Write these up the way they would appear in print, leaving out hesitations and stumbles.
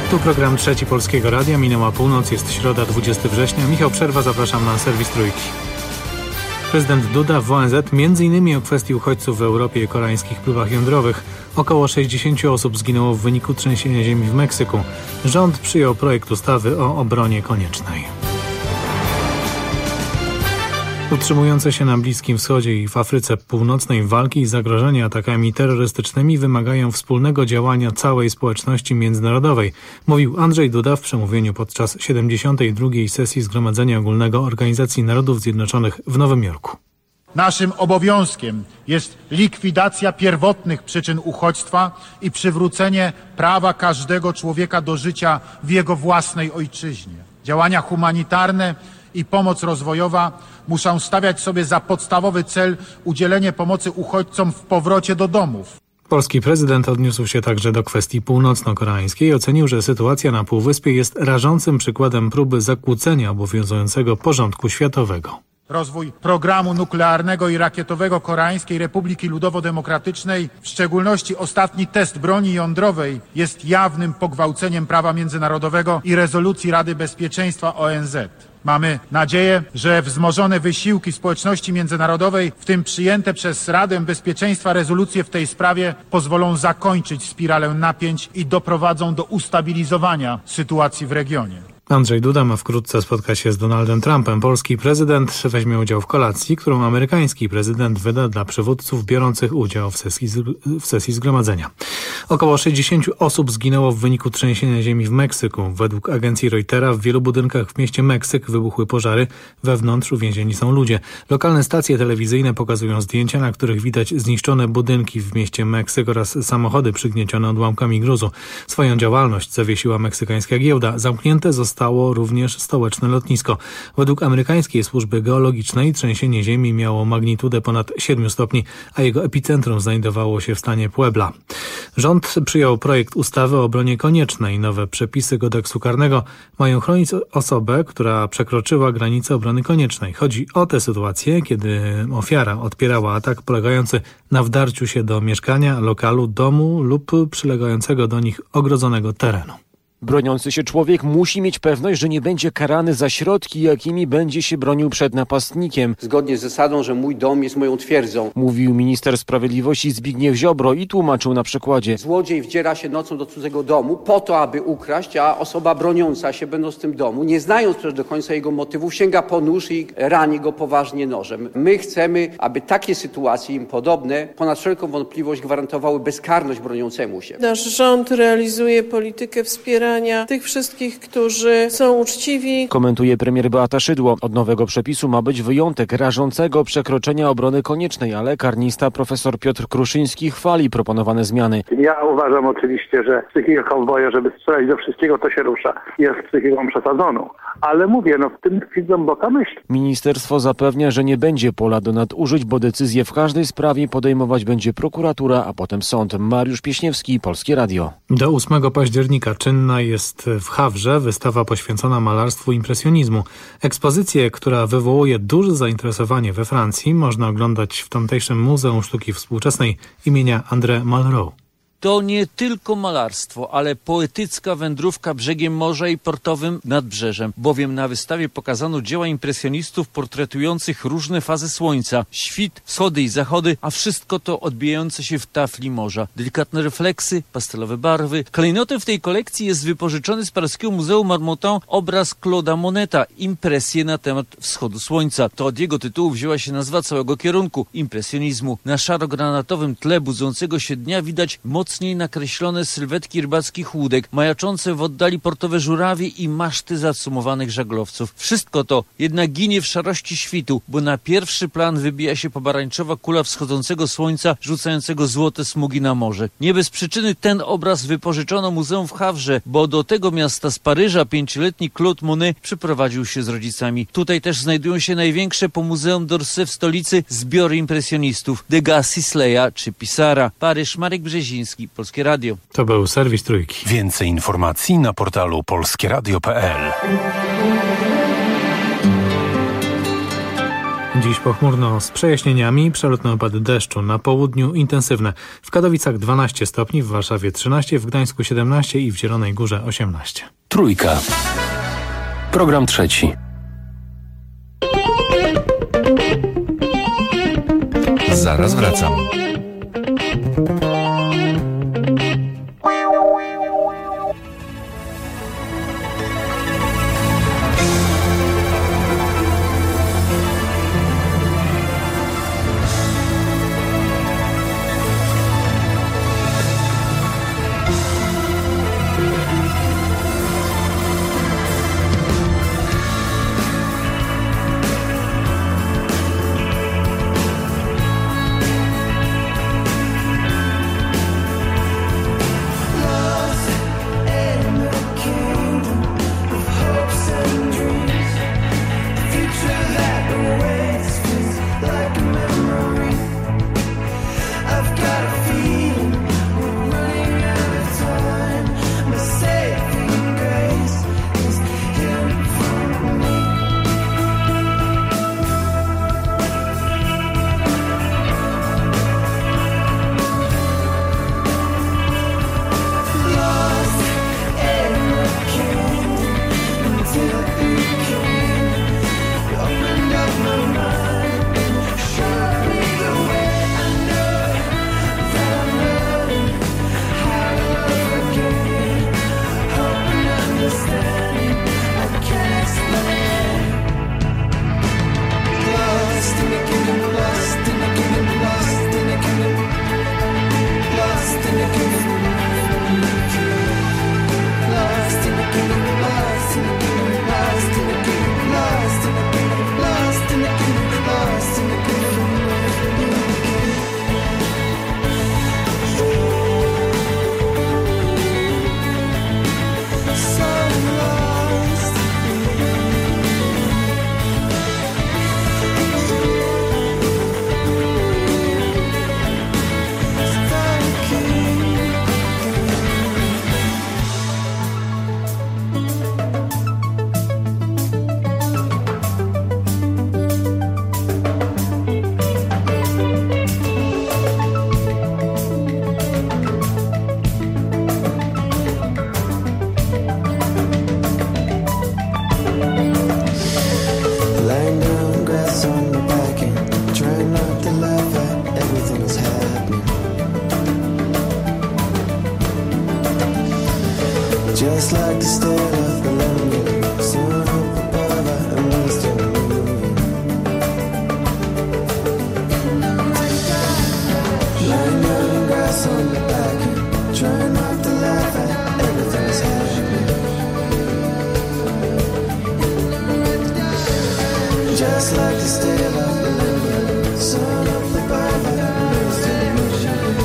Tu program Trzeci Polskiego Radia. Minęła północ, jest środa, 20 września. Michał Przerwa, zapraszam na serwis Trójki. Prezydent Duda w ONZ m.in. o kwestii uchodźców w Europie i koreańskich próbach jądrowych. Około 60 osób zginęło w wyniku trzęsienia ziemi w Meksyku. Rząd przyjął projekt ustawy o obronie koniecznej. Utrzymujące się na Bliskim Wschodzie i w Afryce Północnej walki i zagrożenia atakami terrorystycznymi wymagają wspólnego działania całej społeczności międzynarodowej, mówił Andrzej Duda w przemówieniu podczas 72. sesji Zgromadzenia Ogólnego Organizacji Narodów Zjednoczonych w Nowym Jorku. Naszym obowiązkiem jest likwidacja pierwotnych przyczyn uchodźstwa i przywrócenie prawa każdego człowieka do życia w jego własnej ojczyźnie. Działania humanitarne i pomoc rozwojowa muszą stawiać sobie za podstawowy cel udzielenie pomocy uchodźcom w powrocie do domów. Polski prezydent odniósł się także do kwestii północno-koreańskiej i ocenił, że sytuacja na Półwyspie jest rażącym przykładem próby zakłócenia obowiązującego porządku światowego. Rozwój programu nuklearnego i rakietowego Koreańskiej Republiki Ludowo-Demokratycznej, w szczególności ostatni test broni jądrowej, jest jawnym pogwałceniem prawa międzynarodowego i rezolucji Rady Bezpieczeństwa ONZ. Mamy nadzieję, że wzmożone wysiłki społeczności międzynarodowej, w tym przyjęte przez Radę Bezpieczeństwa rezolucje w tej sprawie, pozwolą zakończyć spiralę napięć i doprowadzą do ustabilizowania sytuacji w regionie. Andrzej Duda ma wkrótce spotkać się z Donaldem Trumpem. Polski prezydent weźmie udział w kolacji, którą amerykański prezydent wyda dla przywódców biorących udział w sesji zgromadzenia. Około 60 osób zginęło w wyniku trzęsienia ziemi w Meksyku. Według agencji Reutera w wielu budynkach w mieście Meksyk wybuchły pożary. Wewnątrz uwięzieni są ludzie. Lokalne stacje telewizyjne pokazują zdjęcia, na których widać zniszczone budynki w mieście Meksyk oraz samochody przygniecione odłamkami gruzu. Swoją działalność zawiesiła meksykańska giełda. Zamknięte zostało również stołeczne lotnisko. Według amerykańskiej służby geologicznej trzęsienie ziemi miało magnitudę ponad 7 stopni, a jego epicentrum znajdowało się w stanie Puebla. Rząd przyjął projekt ustawy o obronie koniecznej. Nowe przepisy kodeksu karnego mają chronić osobę, która przekroczyła granicę obrony koniecznej. Chodzi o tę sytuację, kiedy ofiara odpierała atak polegający na wdarciu się do mieszkania, lokalu, domu lub przylegającego do nich ogrodzonego terenu. Broniący się człowiek musi mieć pewność, że nie będzie karany za środki, jakimi będzie się bronił przed napastnikiem. Zgodnie z zasadą, że mój dom jest moją twierdzą. Mówił minister sprawiedliwości Zbigniew Ziobro i tłumaczył na przykładzie. Złodziej wdziera się nocą do cudzego domu po to, aby ukraść, a osoba broniąca się, będąc w tym domu, nie znając też do końca jego motywów, sięga po nóż i rani go poważnie nożem. My chcemy, aby takie sytuacje im podobne, ponad wszelką wątpliwość, gwarantowały bezkarność broniącemu się. Nasz rząd realizuje politykę wspierania tych wszystkich, którzy są uczciwi. Komentuje premier Beata Szydło. Od nowego przepisu ma być wyjątek rażącego przekroczenia obrony koniecznej, ale karnista profesor Piotr Kruszyński chwali proponowane zmiany. Ja uważam oczywiście, że psychika kowboja, żeby strzelać do wszystkiego, to się rusza. Jest psychiką przesadzoną. Ale mówię, w tym tkwi głęboka myśl. Ministerstwo zapewnia, że nie będzie pola do nadużyć, bo decyzję w każdej sprawie podejmować będzie prokuratura, a potem sąd. Mariusz Pieśniewski, Polskie Radio. Do 8 października czynna jest w Hawrze wystawa poświęcona malarstwu impresjonizmu. Ekspozycję, która wywołuje duże zainteresowanie we Francji, można oglądać w tamtejszym Muzeum Sztuki Współczesnej imienia André Malraux. To nie tylko malarstwo, ale poetycka wędrówka brzegiem morza i portowym nadbrzeżem, bowiem na wystawie pokazano dzieła impresjonistów portretujących różne fazy słońca, świt, wschody i zachody, a wszystko to odbijające się w tafli morza. Delikatne refleksy, pastelowe barwy. Klejnotem w tej kolekcji jest wypożyczony z paryskiego Muzeum Marmottan obraz Claude'a Moneta, impresje na temat wschodu słońca. To od jego tytułu wzięła się nazwa całego kierunku impresjonizmu. Na szaro-granatowym tle budzącego się dnia widać mocniej nakreślone sylwetki rybackich łódek, majaczące w oddali portowe żurawie i maszty zacumowanych żaglowców. Wszystko to jednak ginie w szarości świtu, bo na pierwszy plan wybija się pomarańczowa kula wschodzącego słońca, rzucającego złote smugi na morze. Nie bez przyczyny ten obraz wypożyczono muzeum w Hawrze, bo do tego miasta z Paryża 5-letni Claude Monet przyprowadził się z rodzicami. Tutaj też znajdują się największe po Muzeum d'Orsay w stolicy zbiory impresjonistów Degas, Sisleya czy Pissarra. Paryż, Marek Brzeziński, Polskie Radio. To był serwis Trójki. Więcej informacji na portalu polskieradio.pl. Dziś pochmurno z przejaśnieniami, przelotne opady deszczu, na południu intensywne. W Katowicach 12 stopni, w Warszawie 13, w Gdańsku 17 i w Zielonej Górze 18. Trójka. Program trzeci. Zaraz wracam. Just like the state of the land, soon up above and we're still moving. Lying down in grass on the back end, trying not to laugh at everything that's happening. Just like the state of the land, soon up above and we're still moving.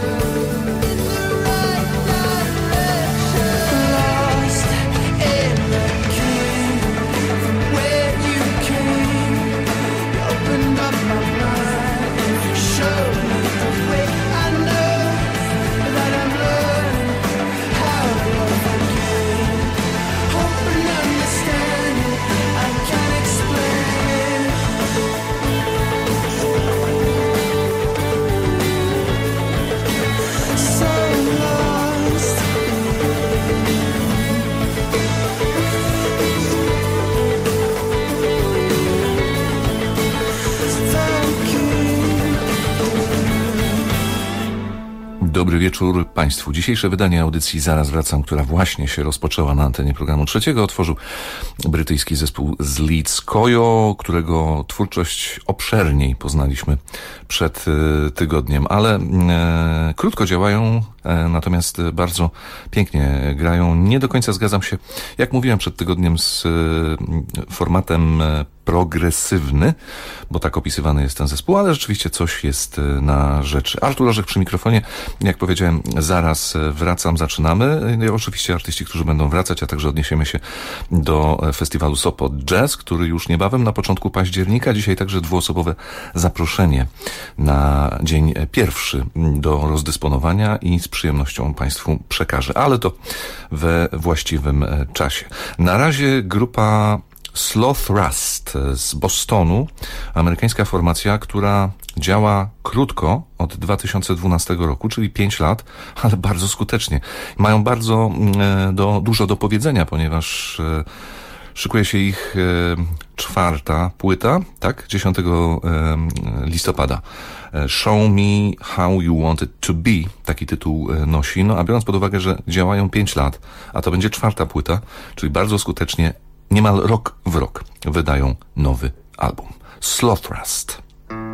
Dobry wieczór Państwu. Dzisiejsze wydanie audycji Zaraz wracam, która właśnie się rozpoczęła na antenie programu trzeciego, otworzył brytyjski zespół z Leeds Kojo, którego twórczość obszerniej poznaliśmy przed tygodniem, ale krótko działają, natomiast bardzo pięknie grają. Nie do końca zgadzam się, jak mówiłem przed tygodniem, z formatem progresywny, bo tak opisywany jest ten zespół, ale rzeczywiście coś jest na rzeczy. Artur Orzech przy mikrofonie. Jak powiedziałem, zaraz wracam, zaczynamy. Oczywiście artyści, którzy będą wracać, a także odniesiemy się do festiwalu Sopot Jazz, który już niebawem na początku października. Dzisiaj także dwuosobowe zaproszenie na dzień pierwszy do rozdysponowania i z przyjemnością Państwu przekażę, ale to we właściwym czasie. Na razie grupa Slow Thrust z Bostonu, amerykańska formacja, która działa krótko, od 2012 roku, czyli 5 lat, ale bardzo skutecznie. Mają bardzo dużo do powiedzenia, ponieważ szykuje się ich 4. płyta, tak? 10 listopada. Show Me How You Want It To Be, taki tytuł nosi. No a biorąc pod uwagę, że działają 5 lat, a to będzie 4. płyta, czyli bardzo skutecznie, niemal rok w rok wydają nowy album. Slow Thrust.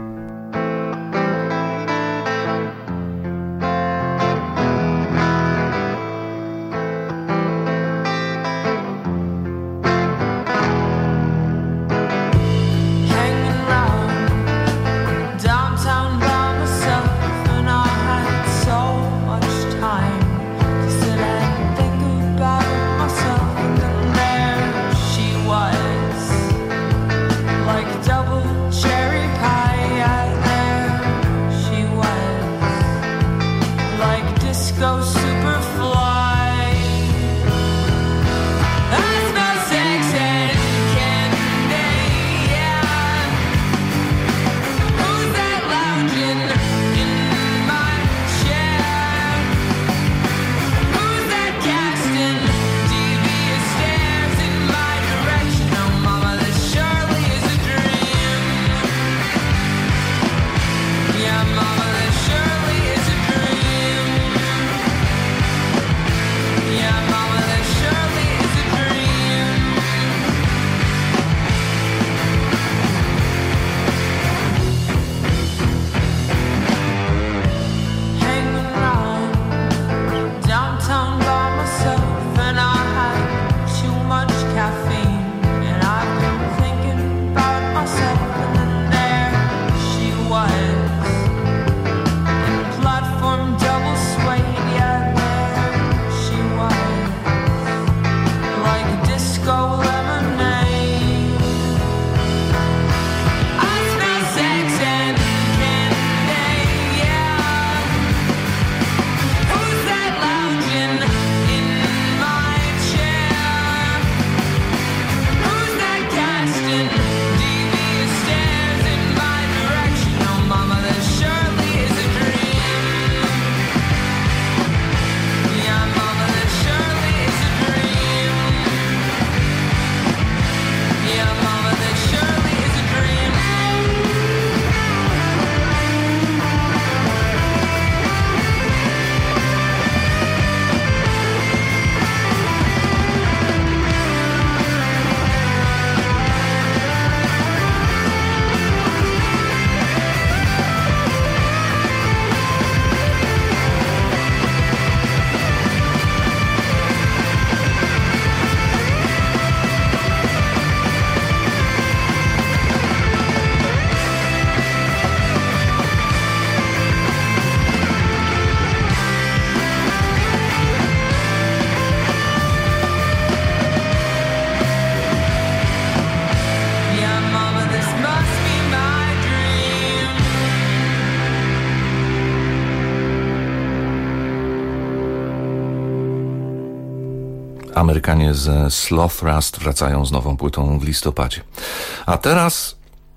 Amerykanie ze Slow Thrust wracają z nową płytą w listopadzie. A teraz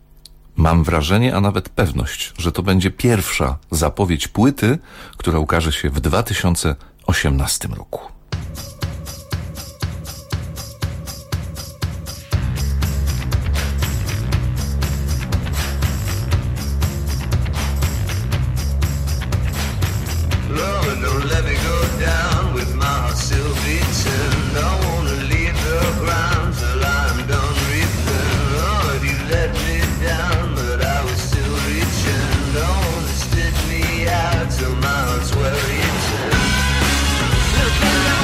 mam wrażenie, a nawet pewność, że to będzie pierwsza zapowiedź płyty, która ukaże się w 2018 roku. Look at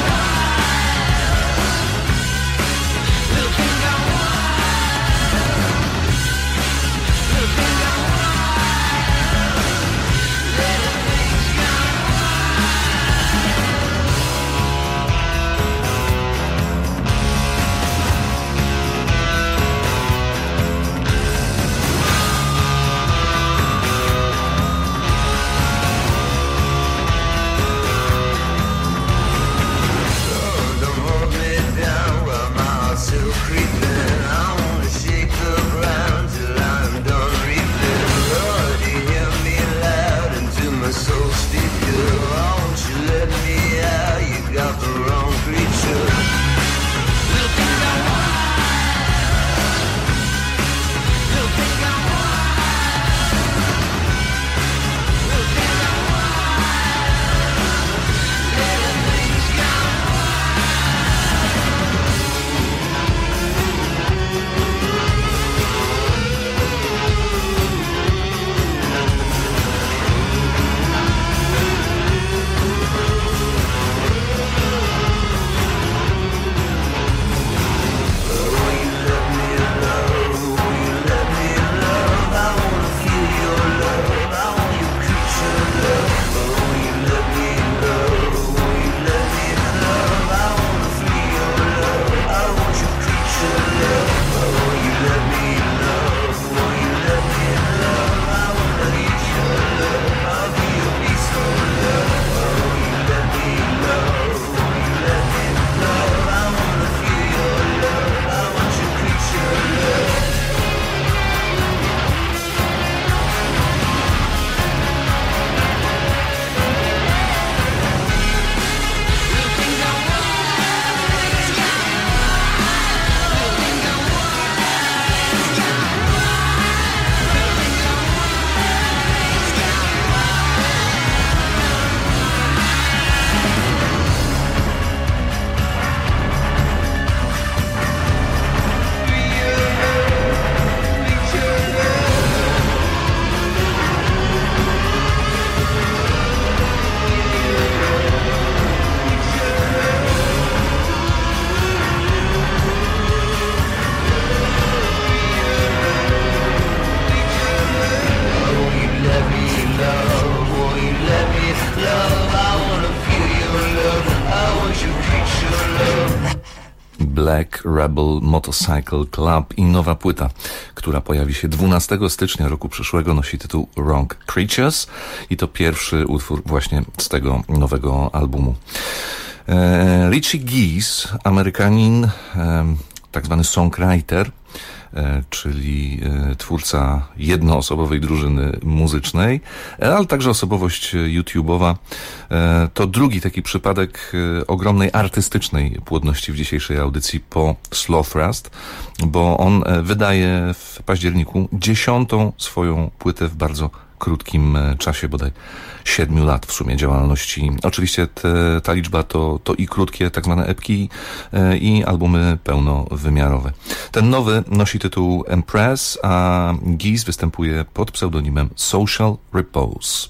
Black Rebel Motorcycle Club i nowa płyta, która pojawi się 12 stycznia roku przyszłego, nosi tytuł Wrong Creatures i to pierwszy utwór właśnie z tego nowego albumu. Richie Geese, Amerykanin, tak zwany songwriter, czyli twórca jednoosobowej drużyny muzycznej, ale także osobowość YouTube'owa. To drugi taki przypadek ogromnej artystycznej płodności w dzisiejszej audycji po Slow Thrust, bo on wydaje w październiku 10. swoją płytę w bardzo krótkim czasie, bodaj 7 lat w sumie działalności. Oczywiście ta liczba to i krótkie tak zwane epki i albumy pełnowymiarowe. Ten nowy nosi tytuł Empress, a Geese występuje pod pseudonimem Social Repose.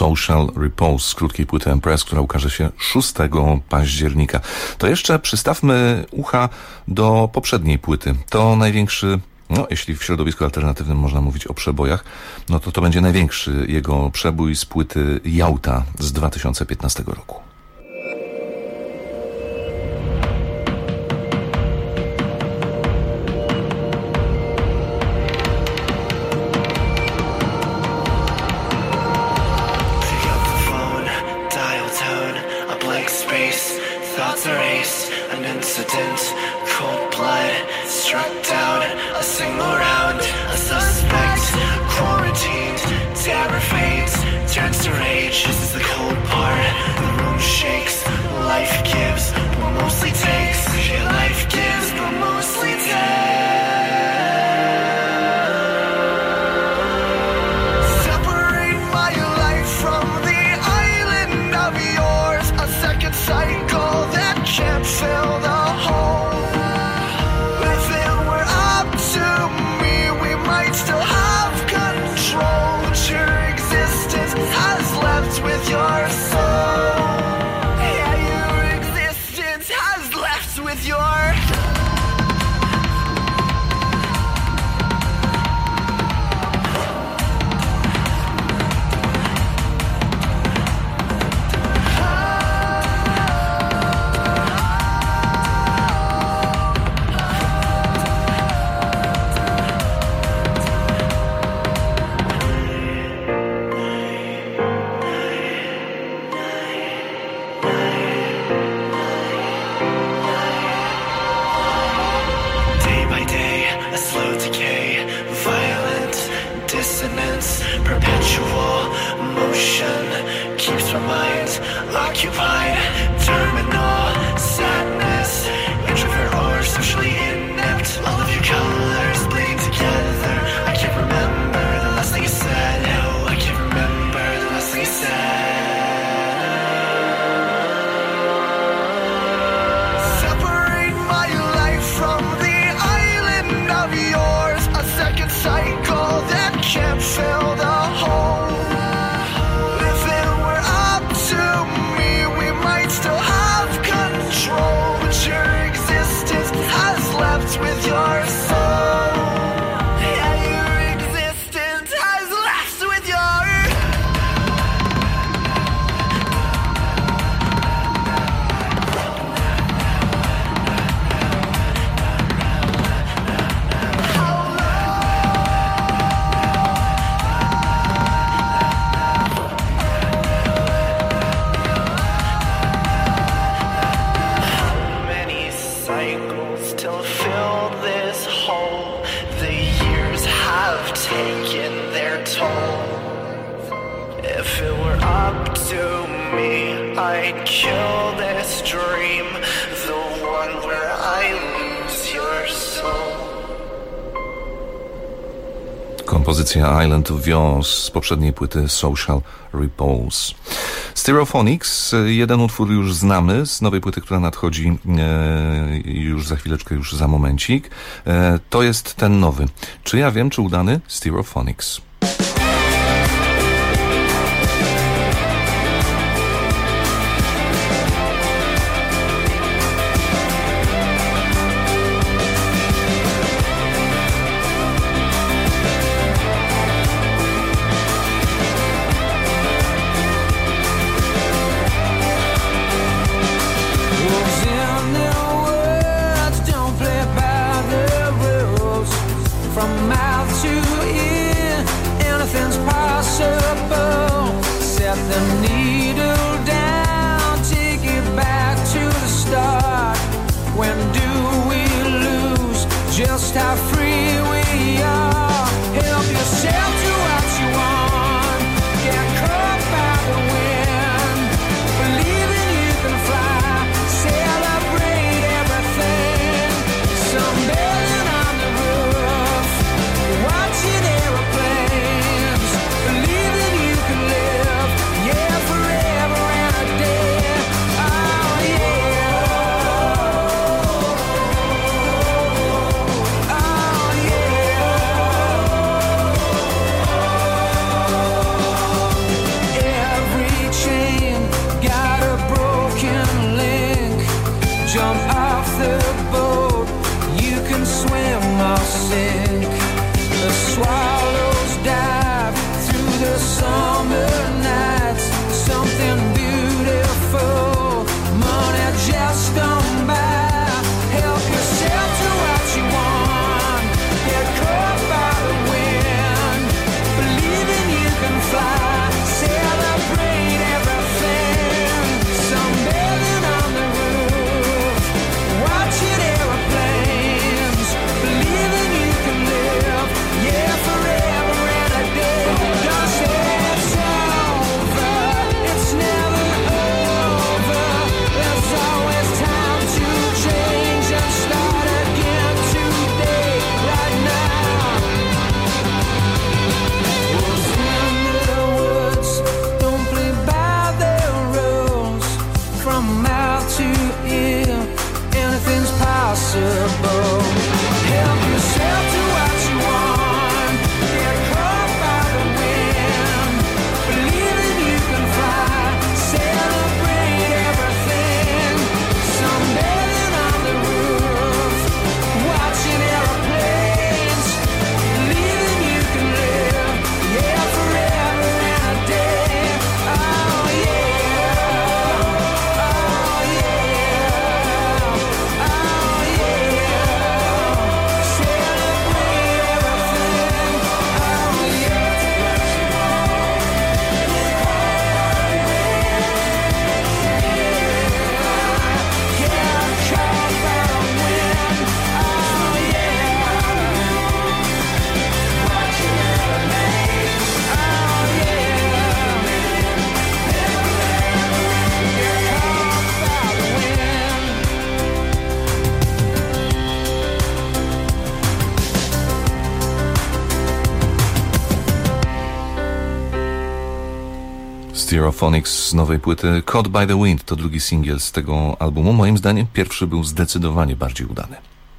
Social Repose z krótkiej płyty Empress, która ukaże się 6 października. To jeszcze przystawmy ucha do poprzedniej płyty. To największy, jeśli w środowisku alternatywnym można mówić o przebojach, to będzie największy jego przebój z płyty Jałta z 2015 roku. Thoughts erased, an incident, cold blood, struck down, a single round, a suspect, quarantined, terror fades, turns to rage, this is the cold part, the room shakes, life gives, but mostly takes, yeah, life gives, but mostly takes. Separate my life from the island of yours, a second cycle that can't fill the hole. If it were up to me, we might still have control, but your existence has left with your soul. Yeah, your existence has left with your... Perpetual motion keeps my mind occupied. Terminal sadness, introvert or socially inept. All of your colors bleeding together. I can't remember the last thing you said. No, I can't remember the last thing you said. Separate my life from the island of yours. A second cycle that can't fill the hole. If it were up to me, we might still have control, but your existence has left with your soul. Yeah, your existence has left with your... Many cycles till fill this hole. The years have taken their toll. If it were up to me, I'd kill this dream, the one where I lose your soul. Kompozycja Island of Yours z poprzedniej płyty Social Repose. Stereophonics, jeden utwór już znamy z nowej płyty, która nadchodzi już za chwileczkę, już za momencik. To jest ten nowy. Czy ja wiem, czy udany? Stereophonics. From mouth to ear, mouth to ear, anything's possible. Help yourself to what you want, get caught by the wind, believe that you can fly, celebrate everything. Sunbathing on the roof, watching airplanes, believing you can live, yeah, forever and a day. Oh yeah, oh yeah, oh yeah. Celebrate everything. Oh yeah. Get caught by the wind. Oh yeah. Watching airplanes. Oh yeah. Get caught by the wind. Stereophonics z nowej płyty Caught by the Wind to drugi singiel z tego albumu. Moim zdaniem pierwszy był zdecydowanie bardziej udany.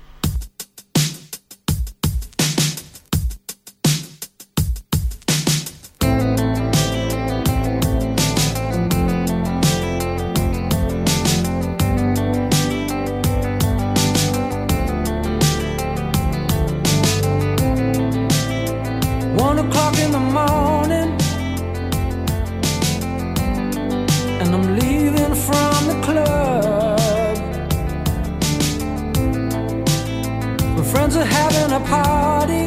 One o'clock in the morning, and I'm leaving from the club. My friends are having a party.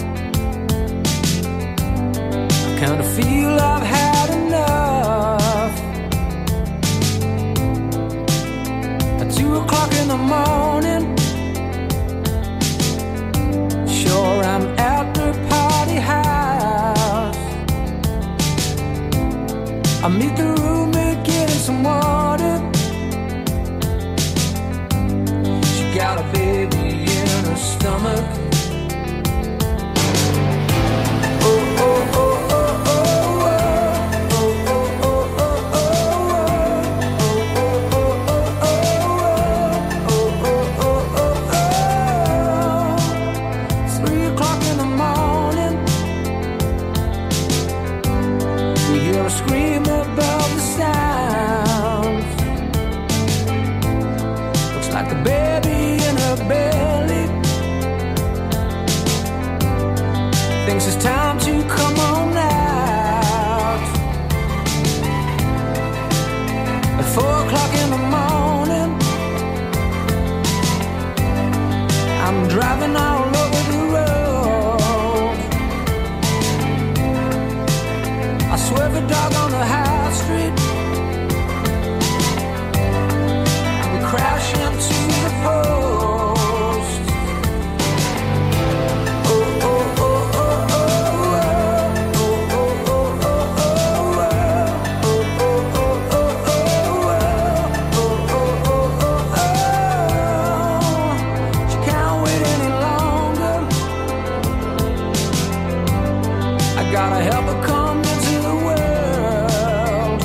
I kind of feel I've had enough. At 2 o'clock in the morning, sure I'm at the party house. I meet the roommate getting some water. She got a baby in her stomach. Oh, oh, oh, oh, oh, oh, oh, oh, oh, oh, oh, oh. 3 o'clock in the morning, we hear a scream above the sounds. Looks like a baby in her belly. Thinks it's time to come on out. At 4 o'clock in the morning, I'm driving all over the road. I swerve a dog on the high street, and we crash into the post. Oh, oh, oh, oh, oh, oh, oh, oh, oh, oh, oh, oh, oh, oh, oh. She can't wait any longer. I gotta help her come into the world.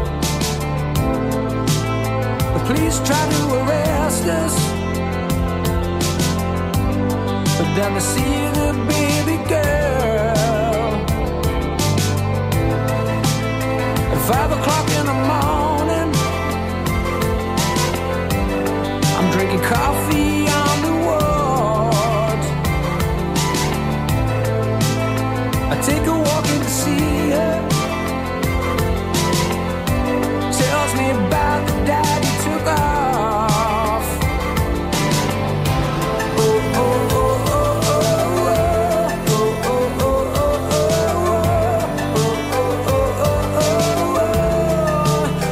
The police try to arrest us, but then they see the baby girl. At 5 o'clock in the morning, I'm drinking coffee on the ward. I take a walk in to see her. Tells me about the dad he took off. Oh, oh, oh, oh, oh, oh, oh, oh, oh, oh, oh, oh, oh, oh, oh, oh.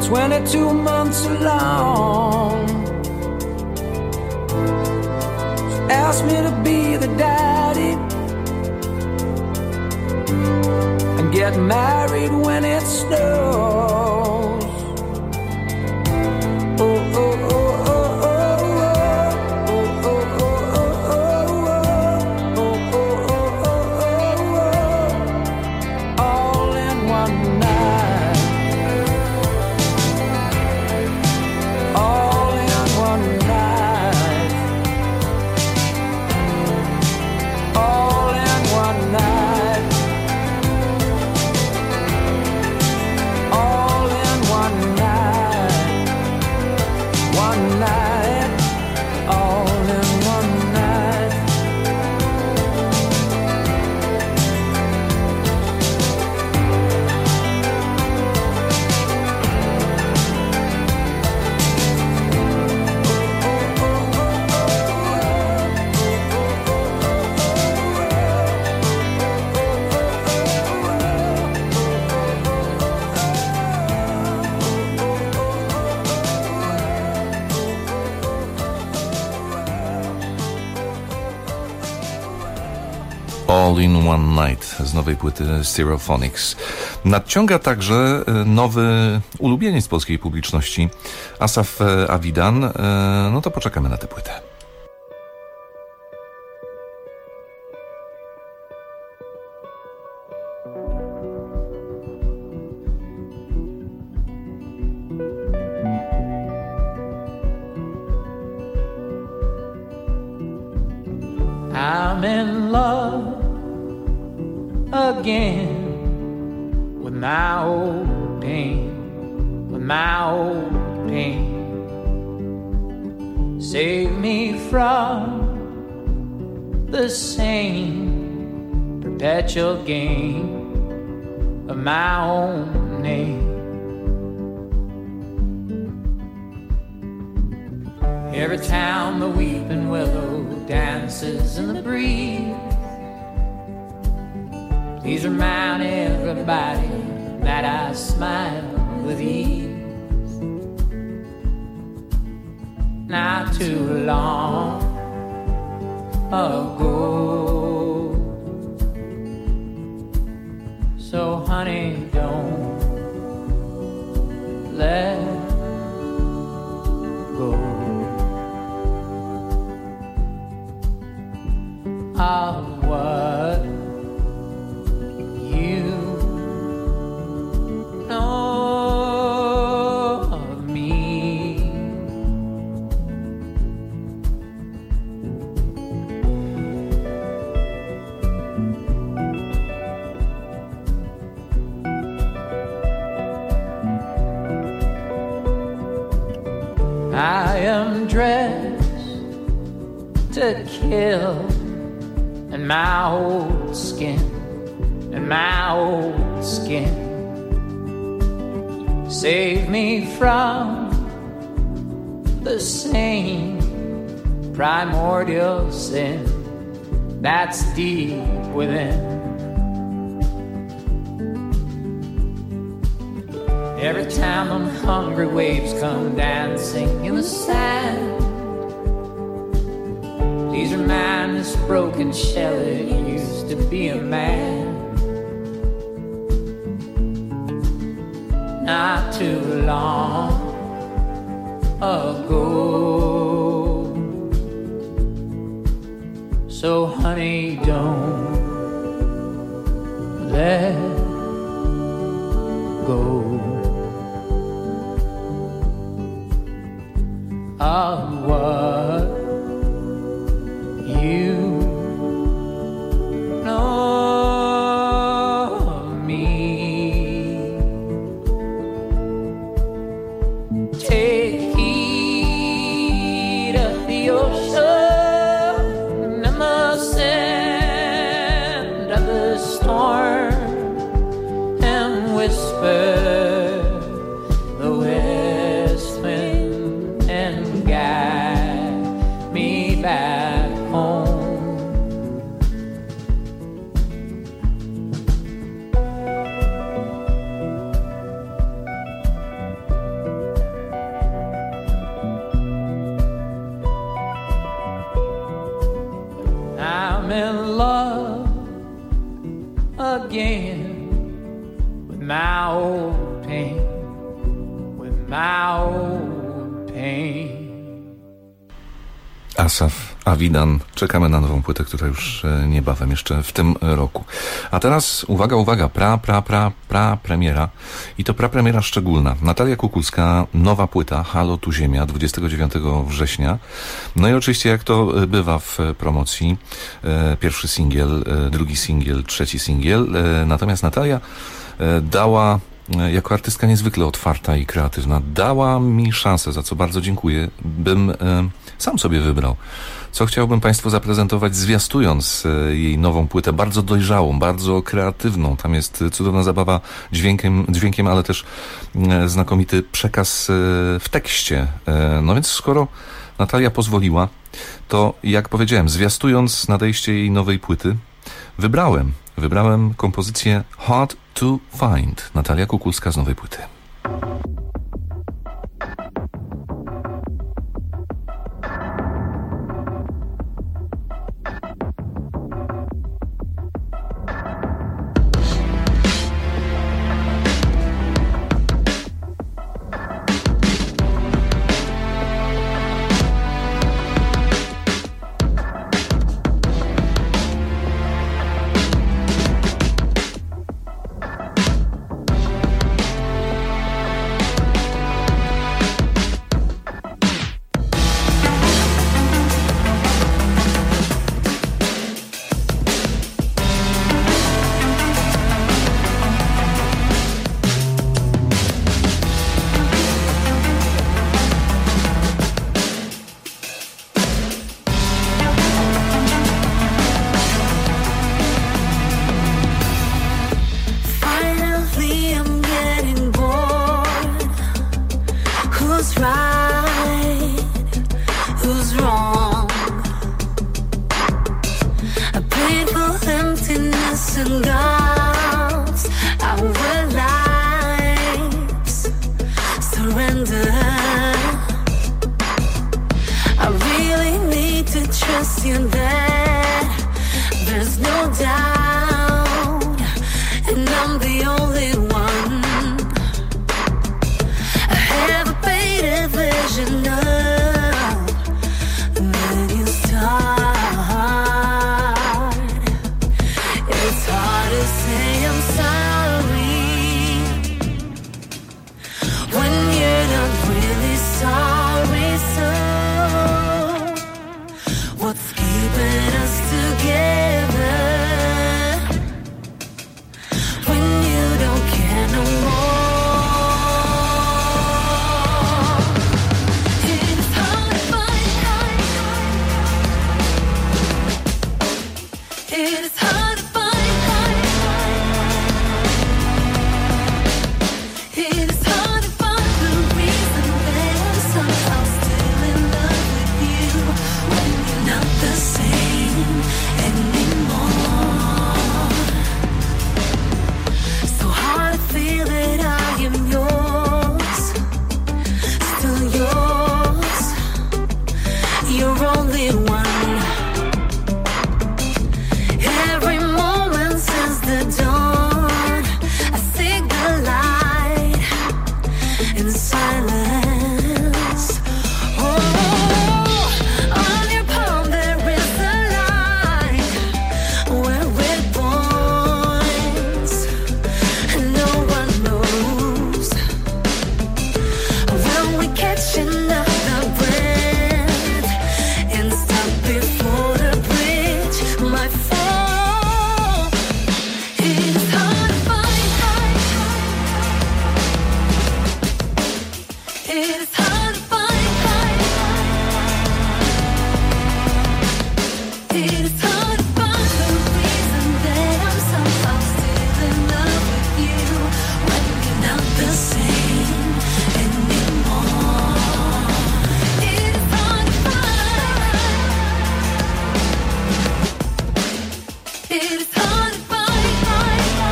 22 months alone. She asked me to be the daddy and get married when it snows. Oh, oh, oh, oh, oh, oh, oh, oh, oh, oh, oh, oh, all in one night. All in one night. All in one night. All in one night. One night. All in one night. All in One Night z nowej płyty Stereophonics. Nadciąga także nowy ulubieniec polskiej publiczności, Asaf Avidan. No to poczekamy na tę płytę. I'm in love again with my old pain, with my old pain. Save me from the same perpetual game of my own name. Every time the weeping willow dances in the breeze, please remind everybody that I smile with ease. Not too long ago, so honey, don't let go of what you know of me. I am dressed to kill in my old skin, in my old skin. Save me from the same primordial sin that's deep within. Every time them hungry waves come dancing in the sand, please remind this broken shell it used to be a man. Not too long ago, so honey, don't let go of what you know of me. Take heed of the ocean and the sand of the storm, and whisper the west wind and guide me back home. my old pain. Asaf Avidan. Czekamy na nową płytę, która już niebawem, jeszcze w tym roku. A teraz, uwaga, premiera. I to premiera szczególna. Natalia Kukulska, nowa płyta, Halo tu Ziemia, 29 września. No i oczywiście, jak to bywa w promocji, pierwszy singiel, drugi singiel, trzeci singiel. Natomiast Natalia dała, jako artystka niezwykle otwarta i kreatywna, dała mi szansę, za co bardzo dziękuję, bym sam sobie wybrał, co chciałbym Państwu zaprezentować, zwiastując jej nową płytę, bardzo dojrzałą, bardzo kreatywną. Tam jest cudowna zabawa dźwiękiem, ale też znakomity przekaz w tekście. No więc skoro Natalia pozwoliła, to jak powiedziałem, zwiastując nadejście jej nowej płyty, wybrałem kompozycję Hard to Find. Natalia Kukulska z nowej płyty.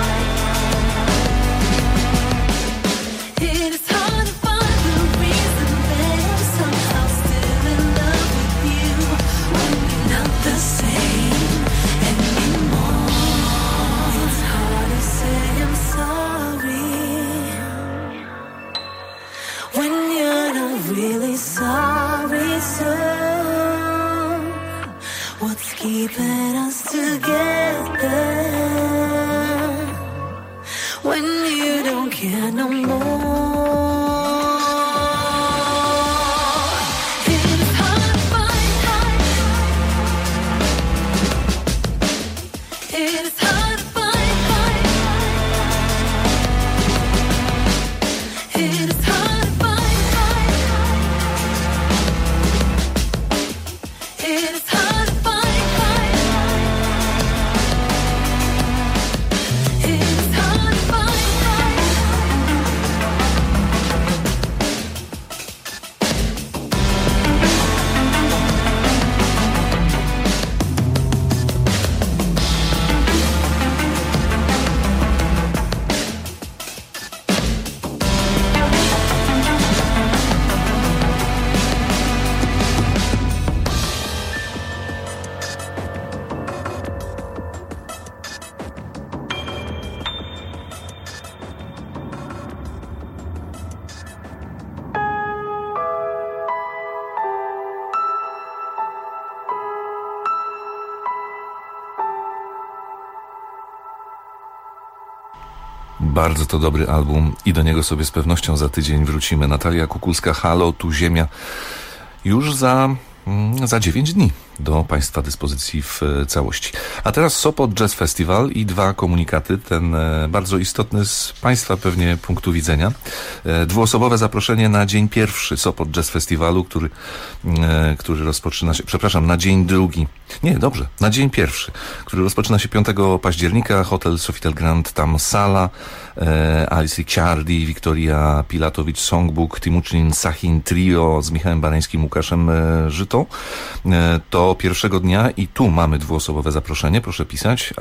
It is hard to find the reason when you're not really sorry, so what's keeping us together when you don't care no more? Bardzo to dobry album i do niego sobie z pewnością za tydzień wrócimy. Natalia Kukulska, Halo, tu Ziemia. Już za 9 dni do Państwa dyspozycji w całości. A teraz Sopot Jazz Festival i 2 komunikaty, ten bardzo istotny z Państwa pewnie punktu widzenia. 2-osobowe zaproszenie na dzień pierwszy Sopot Jazz Festiwalu, który rozpoczyna się, na dzień drugi. Nie, dobrze, na dzień pierwszy, który rozpoczyna się 5 października, hotel Sofitel Grand, tam sala, Alice Ciardi, Wiktoria Pilatowicz, Songbook, Timucin Sahin Trio z Michałem Barańskim, Łukaszem Żytą. To pierwszego dnia i tu mamy 2-osobowe zaproszenie. Proszę pisać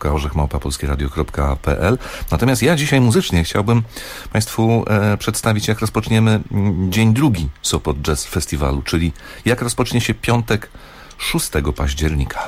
artur.orzech@polskieradio.pl. Natomiast ja dzisiaj muzycznie chciałbym Państwu przedstawić, jak rozpoczniemy dzień drugi Sopot Jazz Festiwalu, czyli jak rozpocznie się piątek 6 października.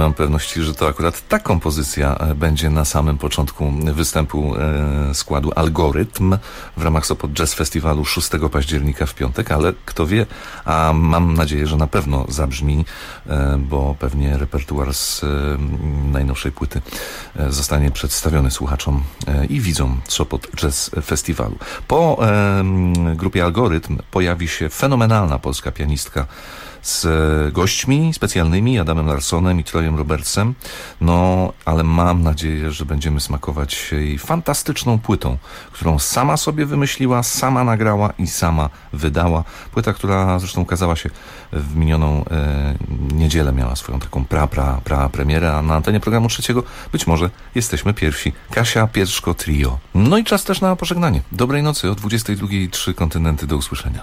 mam pewności, że to akurat ta kompozycja będzie na samym początku występu składu Algorytm w ramach Sopot Jazz Festiwalu 6 października w piątek, ale kto wie, a mam nadzieję, że na pewno zabrzmi, bo pewnie repertuar z najnowszej płyty zostanie przedstawiony słuchaczom i widzom Sopot Jazz Festiwalu. Po grupie Algorytm pojawi się fenomenalna polska pianistka z gośćmi specjalnymi, Adamem Larsonem i Trojem Robertsem. No, ale mam nadzieję, że będziemy smakować jej fantastyczną płytą, którą sama sobie wymyśliła, sama nagrała i sama wydała. Płyta, która zresztą ukazała się w minioną niedzielę, miała swoją taką premierę, a na antenie programu trzeciego być może jesteśmy pierwsi. Kasia Pierzko Trio. No i czas też na pożegnanie. Dobrej nocy, o 22:03 3 kontynenty, do usłyszenia.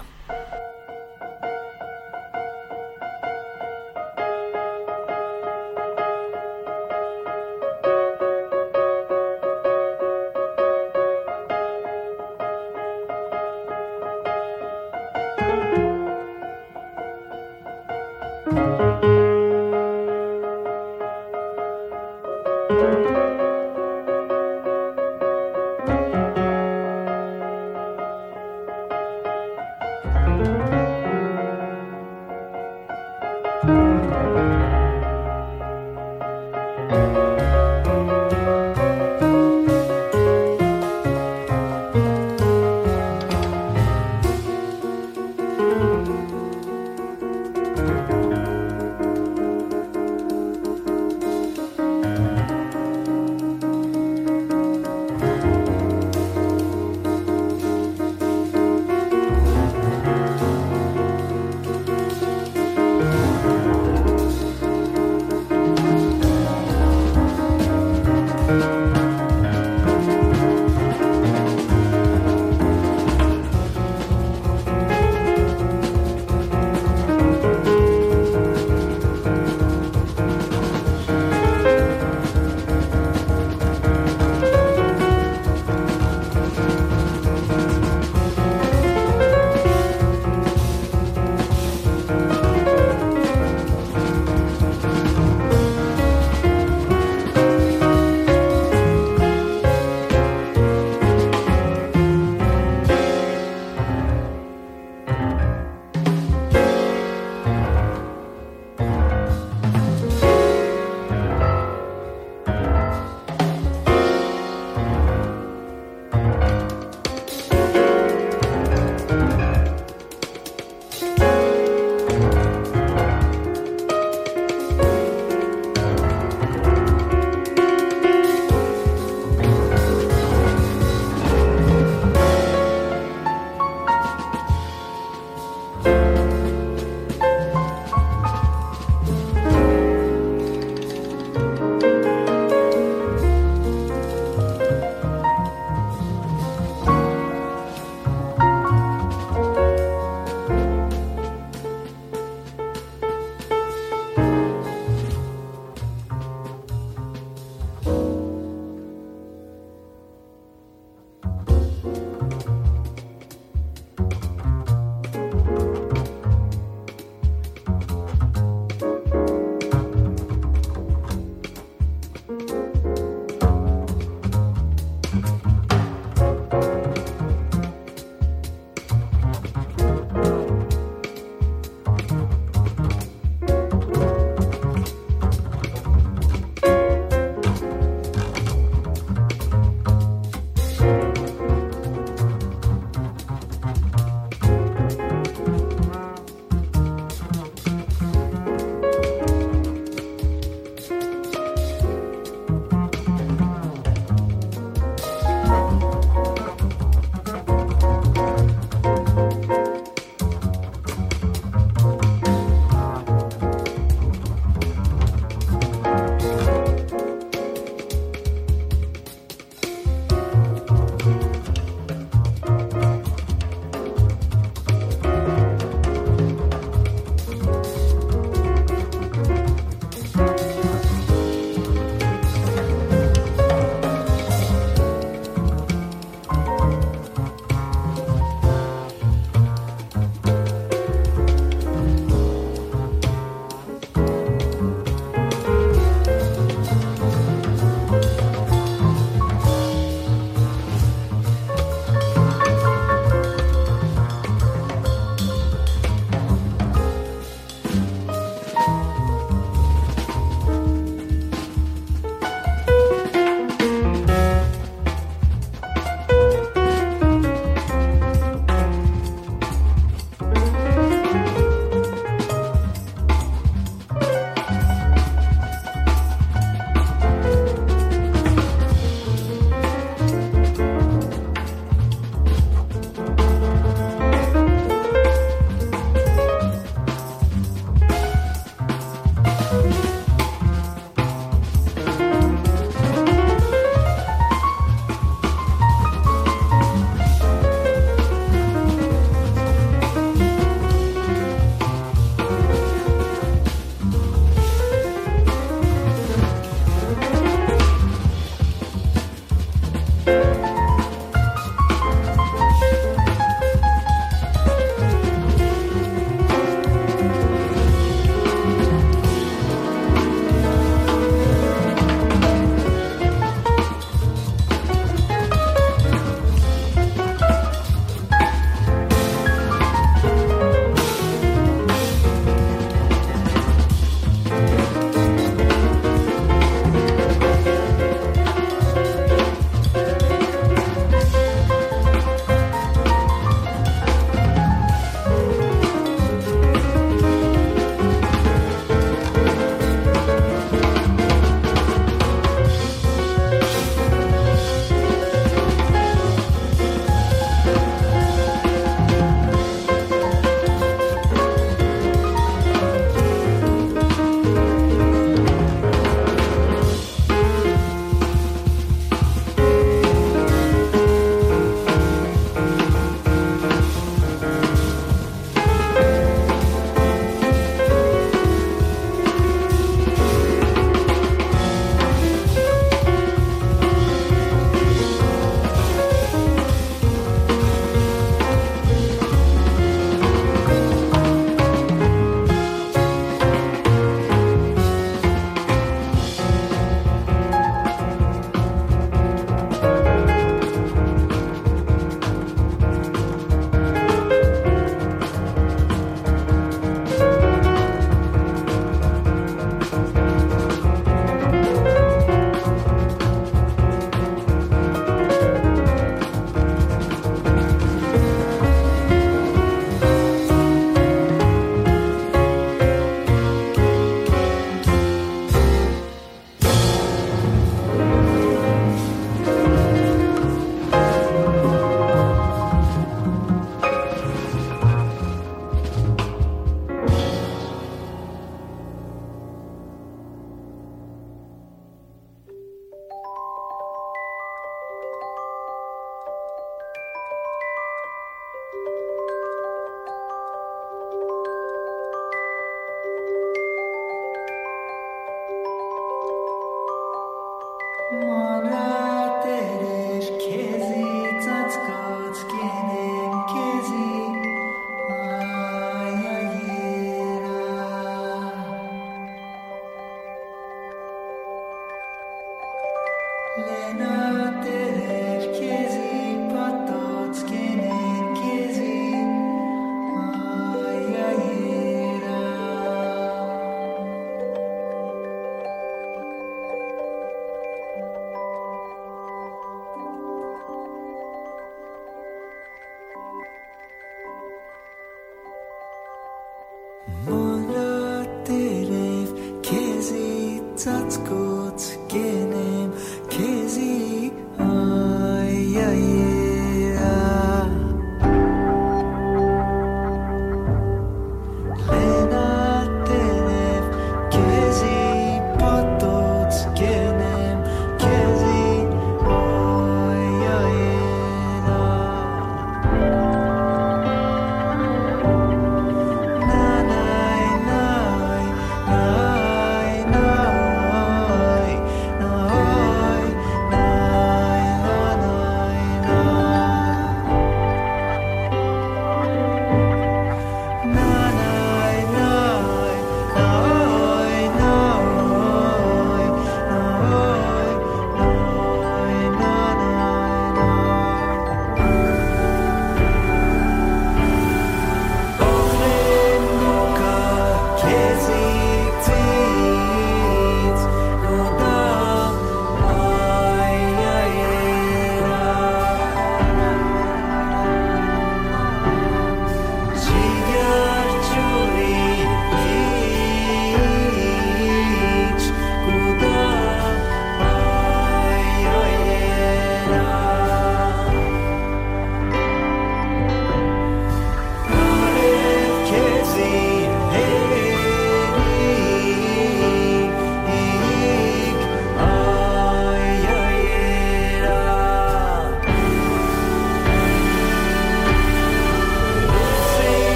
Kezi